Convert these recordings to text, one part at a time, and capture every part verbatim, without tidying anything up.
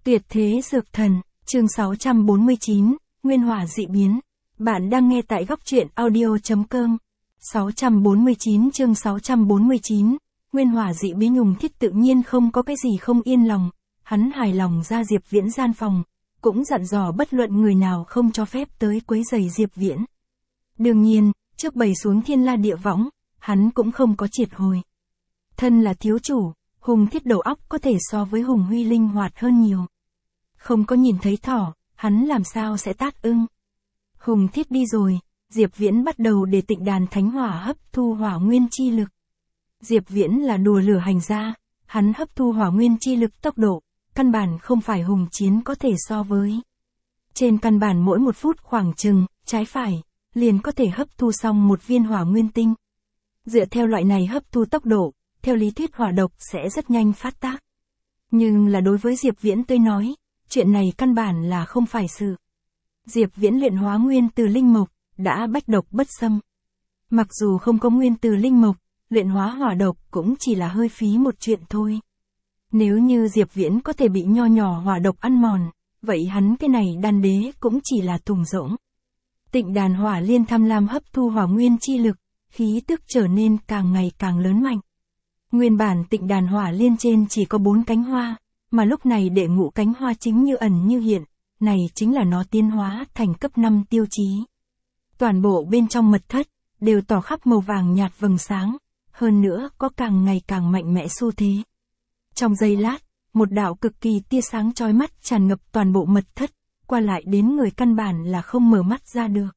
Tuyệt thế dược thần, chương sáu trăm bốn mươi chín, Nguyên hỏa dị biến. Bạn đang nghe tại góc truyện audio.com. sáu trăm bốn mươi chín chương sáu trăm bốn mươi chín, Nguyên hỏa dị biến. Nhung Thiết tự nhiên không có cái gì không yên lòng, hắn hài lòng ra Diệp Viễn gian phòng, cũng dặn dò bất luận người nào không cho phép tới quấy rầy Diệp Viễn. Đương nhiên, trước bày xuống thiên la địa võng, hắn cũng không có triệt hồi. Thân là thiếu chủ, Hùng Thiết đầu óc có thể so với Hùng Huy linh hoạt hơn nhiều. Không có nhìn thấy thỏ, hắn làm sao sẽ tác ưng. Hùng Thiết đi rồi, Diệp Viễn bắt đầu để Tịnh Đàn Thánh Hỏa hấp thu hỏa nguyên chi lực. Diệp Viễn là đùa lửa hành gia, hắn hấp thu hỏa nguyên chi lực tốc độ, căn bản không phải Hùng Chiến có thể so với. Trên căn bản mỗi một phút khoảng chừng, trái phải, liền có thể hấp thu xong một viên hỏa nguyên tinh. Dựa theo loại này hấp thu tốc độ, theo lý thuyết hỏa độc sẽ rất nhanh phát tác. Nhưng là đối với Diệp Viễn tới nói, chuyện này căn bản là không phải sự. Diệp Viễn luyện hóa nguyên từ linh mộc, đã bách độc bất xâm. Mặc dù không có nguyên từ linh mộc, luyện hóa hỏa độc cũng chỉ là hơi phí một chuyện thôi. Nếu như Diệp Viễn có thể bị nho nhỏ hỏa độc ăn mòn, vậy hắn cái này đan đế cũng chỉ là thùng rỗng. Tịnh Đàn Hỏa Liên tham lam hấp thu hỏa nguyên chi lực, khí tức trở nên càng ngày càng lớn mạnh. Nguyên bản Tịnh Đàn Hỏa Liên trên chỉ có bốn cánh hoa, mà lúc này đệ ngũ cánh hoa chính như ẩn như hiện, này chính là nó tiến hóa thành cấp năm tiêu chí. Toàn bộ bên trong mật thất, đều tỏ khắp màu vàng nhạt vầng sáng, hơn nữa có càng ngày càng mạnh mẽ xu thế. Trong giây lát, một đạo cực kỳ tia sáng chói mắt tràn ngập toàn bộ mật thất, qua lại đến người căn bản là không mở mắt ra được.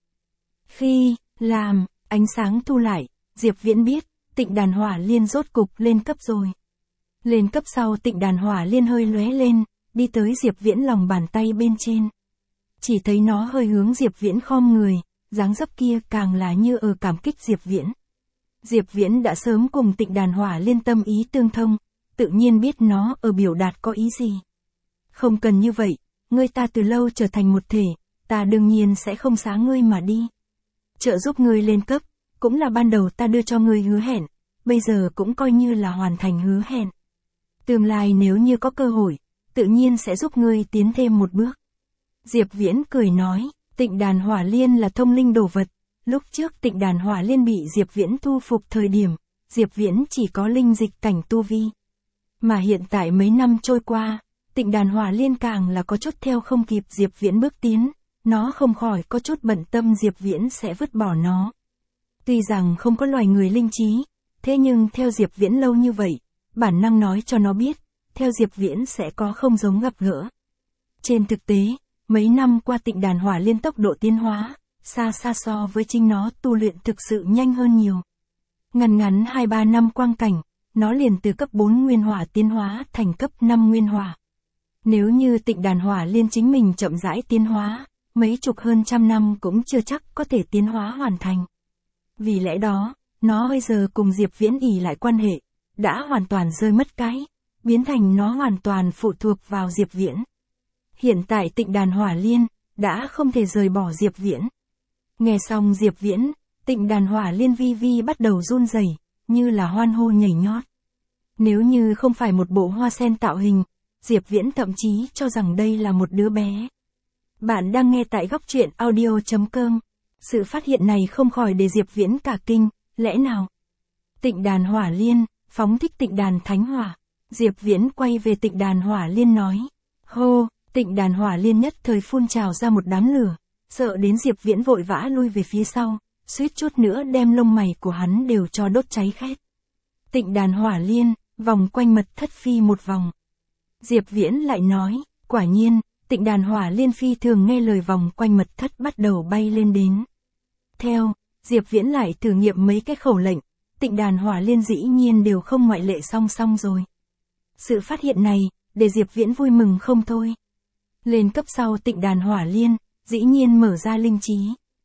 Khi, làm, ánh sáng thu lại, Diệp Viễn biết, Tịnh Đàn Hỏa Liên rốt cục lên cấp rồi. Lên cấp sau Tịnh Đàn Hỏa Liên hơi lóe lên, đi tới Diệp Viễn lòng bàn tay bên trên. Chỉ thấy nó hơi hướng Diệp Viễn khom người, dáng dấp kia càng là như ở cảm kích Diệp Viễn. Diệp Viễn đã sớm cùng Tịnh Đàn Hỏa Liên tâm ý tương thông, tự nhiên biết nó ở biểu đạt có ý gì. Không cần như vậy, ngươi ta từ lâu trở thành một thể, ta đương nhiên sẽ không xá ngươi mà đi. Trợ giúp ngươi lên cấp, cũng là ban đầu ta đưa cho ngươi hứa hẹn, bây giờ cũng coi như là hoàn thành hứa hẹn. Tương lai nếu như có cơ hội, tự nhiên sẽ giúp ngươi tiến thêm một bước. Diệp Viễn cười nói, Tịnh Đàn Hỏa Liên là thông linh đồ vật, lúc trước Tịnh Đàn Hỏa Liên bị Diệp Viễn thu phục thời điểm, Diệp Viễn chỉ có linh dịch cảnh tu vi. Mà hiện tại mấy năm trôi qua, Tịnh Đàn Hỏa Liên càng là có chút theo không kịp Diệp Viễn bước tiến, nó không khỏi có chút bận tâm Diệp Viễn sẽ vứt bỏ nó. Tuy rằng không có loài người linh trí, thế nhưng theo Diệp Viễn lâu như vậy, bản năng nói cho nó biết, theo Diệp Viễn sẽ có không giống gặp gỡ. Trên thực tế, mấy năm qua Tịnh Đàn Hỏa Liên tốc độ tiến hóa, xa xa so với chính nó tu luyện thực sự nhanh hơn nhiều. Ngắn ngắn hai ba năm quang cảnh, nó liền từ cấp bốn nguyên hỏa tiến hóa thành cấp năm nguyên hỏa. Nếu như Tịnh Đàn Hỏa Liên chính mình chậm rãi tiến hóa, mấy chục hơn trăm năm cũng chưa chắc có thể tiến hóa hoàn thành. Vì lẽ đó, nó bây giờ cùng Diệp Viễn ỷ lại quan hệ, đã hoàn toàn rơi mất cái, biến thành nó hoàn toàn phụ thuộc vào Diệp Viễn. Hiện tại Tịnh Đàn Hỏa Liên, đã không thể rời bỏ Diệp Viễn. Nghe xong Diệp Viễn, Tịnh Đàn Hỏa Liên vi vi bắt đầu run rẩy, như là hoan hô nhảy nhót. Nếu như không phải một bộ hoa sen tạo hình, Diệp Viễn thậm chí cho rằng đây là một đứa bé. Bạn đang nghe tại góc truyện audio.com. Sự phát hiện này không khỏi để Diệp Viễn cả kinh, lẽ nào? Tịnh Đàn Hỏa Liên, phóng thích Tịnh Đàn Thánh Hỏa. Diệp Viễn quay về Tịnh Đàn Hỏa Liên nói. Hô, Tịnh Đàn Hỏa Liên nhất thời phun trào ra một đám lửa, sợ đến Diệp Viễn vội vã lui về phía sau, suýt chút nữa đem lông mày của hắn đều cho đốt cháy khét. Tịnh Đàn Hỏa Liên, vòng quanh mật thất phi một vòng. Diệp Viễn lại nói, quả nhiên, Tịnh Đàn Hỏa Liên phi thường nghe lời vòng quanh mật thất bắt đầu bay lên đến. Theo, Diệp Viễn lại thử nghiệm mấy cái khẩu lệnh, Tịnh Đàn Hỏa Liên dĩ nhiên đều không ngoại lệ song song rồi. Sự phát hiện này, để Diệp Viễn vui mừng không thôi. Lên cấp sau Tịnh Đàn Hỏa Liên, dĩ nhiên mở ra linh trí.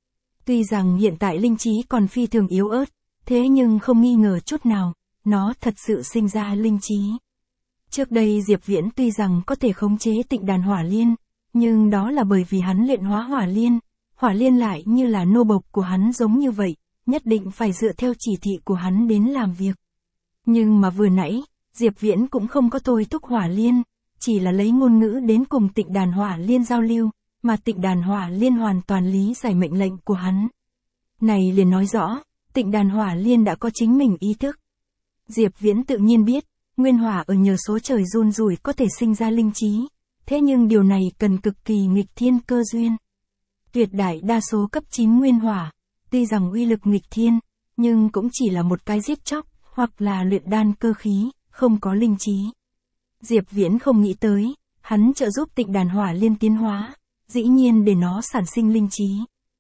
Tuy rằng hiện tại linh trí còn phi thường yếu ớt, thế nhưng không nghi ngờ chút nào, nó thật sự sinh ra linh trí. Trước đây Diệp Viễn tuy rằng có thể khống chế Tịnh Đàn Hỏa Liên, nhưng đó là bởi vì hắn luyện hóa Hỏa Liên, Hỏa Liên lại như là nô bộc của hắn giống như vậy, nhất định phải dựa theo chỉ thị của hắn đến làm việc. Nhưng mà vừa nãy, Diệp Viễn cũng không có thôi thúc Hỏa Liên, chỉ là lấy ngôn ngữ đến cùng Tịnh Đàn Hỏa Liên giao lưu, mà Tịnh Đàn Hỏa Liên hoàn toàn lý giải mệnh lệnh của hắn. Này liền nói rõ, Tịnh Đàn Hỏa Liên đã có chính mình ý thức. Diệp Viễn tự nhiên biết, nguyên hỏa ở nhờ số trời run rủi có thể sinh ra linh trí, thế nhưng điều này cần cực kỳ nghịch thiên cơ duyên. Tuyệt đại đa số cấp chín nguyên hỏa, tuy rằng uy lực nghịch thiên, nhưng cũng chỉ là một cái giết chóc, hoặc là luyện đan cơ khí, không có linh trí. Diệp Viễn không nghĩ tới, hắn trợ giúp Tịnh Đàn Hỏa Liên tiến hóa, dĩ nhiên để nó sản sinh linh trí.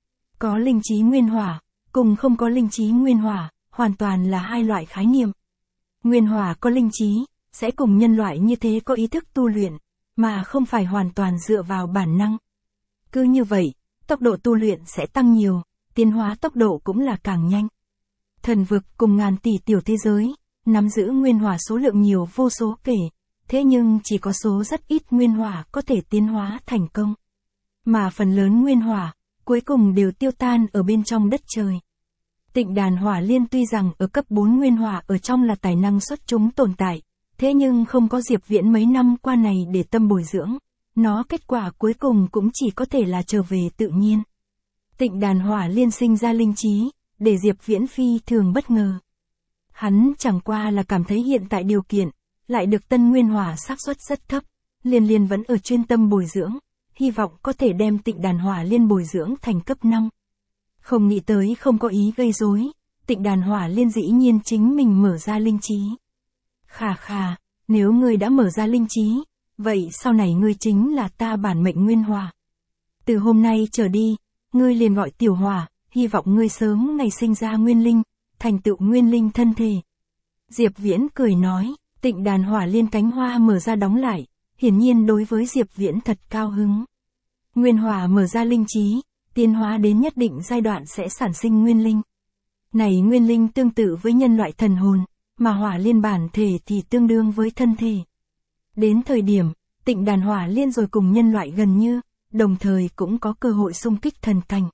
Có linh trí nguyên hỏa, cùng không có linh trí nguyên hỏa, hoàn toàn là hai loại khái niệm. Nguyên hỏa có linh trí, sẽ cùng nhân loại như thế có ý thức tu luyện, mà không phải hoàn toàn dựa vào bản năng. Cứ như vậy, tốc độ tu luyện sẽ tăng nhiều, tiến hóa tốc độ cũng là càng nhanh. Thần vực cùng ngàn tỷ tiểu thế giới, nắm giữ nguyên hỏa số lượng nhiều vô số kể, thế nhưng chỉ có số rất ít nguyên hỏa có thể tiến hóa thành công. Mà phần lớn nguyên hỏa, cuối cùng đều tiêu tan ở bên trong đất trời. Tịnh Đàn Hỏa Liên tuy rằng ở cấp bốn nguyên hỏa ở trong là tài năng xuất chúng tồn tại, thế nhưng không có Diệp Viễn mấy năm qua này để tâm bồi dưỡng, nó kết quả cuối cùng cũng chỉ có thể là trở về tự nhiên. Tịnh Đàn Hỏa Liên sinh ra linh trí, để Diệp Viễn phi thường bất ngờ. Hắn chẳng qua là cảm thấy hiện tại điều kiện, lại được tân nguyên hỏa xác suất rất thấp, liền liền vẫn ở chuyên tâm bồi dưỡng, hy vọng có thể đem Tịnh Đàn Hỏa Liên bồi dưỡng thành cấp năm. Không nghĩ tới không có ý gây rối, Tịnh Đàn Hỏa Liên dĩ nhiên chính mình mở ra linh trí. Khà khà, nếu ngươi đã mở ra linh trí, vậy sau này ngươi chính là ta bản mệnh nguyên hỏa. Từ hôm nay trở đi, ngươi liền gọi tiểu hỏa, hy vọng ngươi sớm ngày sinh ra nguyên linh, thành tựu nguyên linh thân thể. Diệp Viễn cười nói, Tịnh Đàn Hỏa Liên cánh hoa mở ra đóng lại, hiển nhiên đối với Diệp Viễn thật cao hứng. Nguyên hỏa mở ra linh trí, tiến hóa đến nhất định giai đoạn sẽ sản sinh nguyên linh. Này nguyên linh tương tự với nhân loại thần hồn, mà hỏa liên bản thể thì tương đương với thân thể. Đến thời điểm, Tịnh Đàn Hỏa Liên rồi cùng nhân loại gần như, đồng thời cũng có cơ hội xung kích thần cảnh.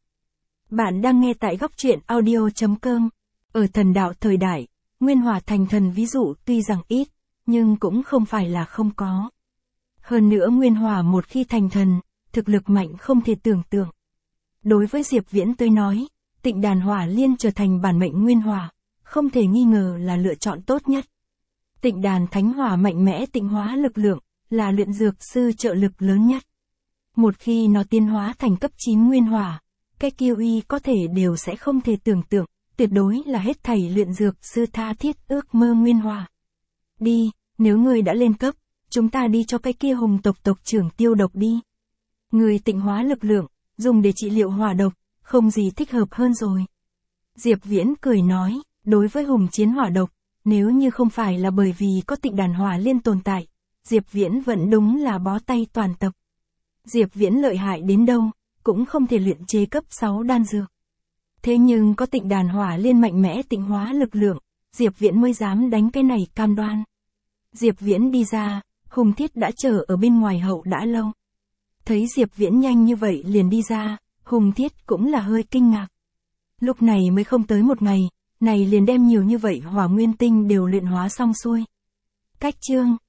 Bạn đang nghe tại góc truyện audio chấm com. Ở thần đạo thời đại, nguyên hỏa thành thần ví dụ tuy rằng ít, nhưng cũng không phải là không có. Hơn nữa nguyên hỏa một khi thành thần, thực lực mạnh không thể tưởng tượng. Đối với Diệp Viễn tôi nói, Tịnh Đàn Hỏa Liên trở thành bản mệnh nguyên hỏa, không thể nghi ngờ là lựa chọn tốt nhất. Tịnh Đàn Thánh Hỏa mạnh mẽ tịnh hóa lực lượng, là luyện dược sư trợ lực lớn nhất. Một khi nó tiến hóa thành cấp chín nguyên hỏa, cái kiêu uy có thể đều sẽ không thể tưởng tượng, tuyệt đối là hết thảy luyện dược sư tha thiết ước mơ nguyên hỏa. Đi, nếu người đã lên cấp, chúng ta đi cho cái kia hùng tộc tộc trưởng tiêu độc đi. Người tịnh hóa lực lượng, dùng để trị liệu hỏa độc, không gì thích hợp hơn rồi. Diệp Viễn cười nói, đối với hùng chiến hỏa độc, nếu như không phải là bởi vì có Tịnh Đàn Hỏa Liên tồn tại, Diệp Viễn vẫn đúng là bó tay toàn tập. Diệp Viễn lợi hại đến đâu, cũng không thể luyện chế cấp sáu đan dược. Thế nhưng có Tịnh Đàn Hỏa Liên mạnh mẽ tịnh hóa lực lượng, Diệp Viễn mới dám đánh cái này cam đoan. Diệp Viễn đi ra, Hùng Thiết đã chờ ở bên ngoài hậu đã lâu. Thấy Diệp Viễn nhanh như vậy liền đi ra, Hùng Thiết cũng là hơi kinh ngạc. Lúc này mới không tới một ngày, này liền đem nhiều như vậy hỏa nguyên tinh đều luyện hóa xong xuôi. Cách chương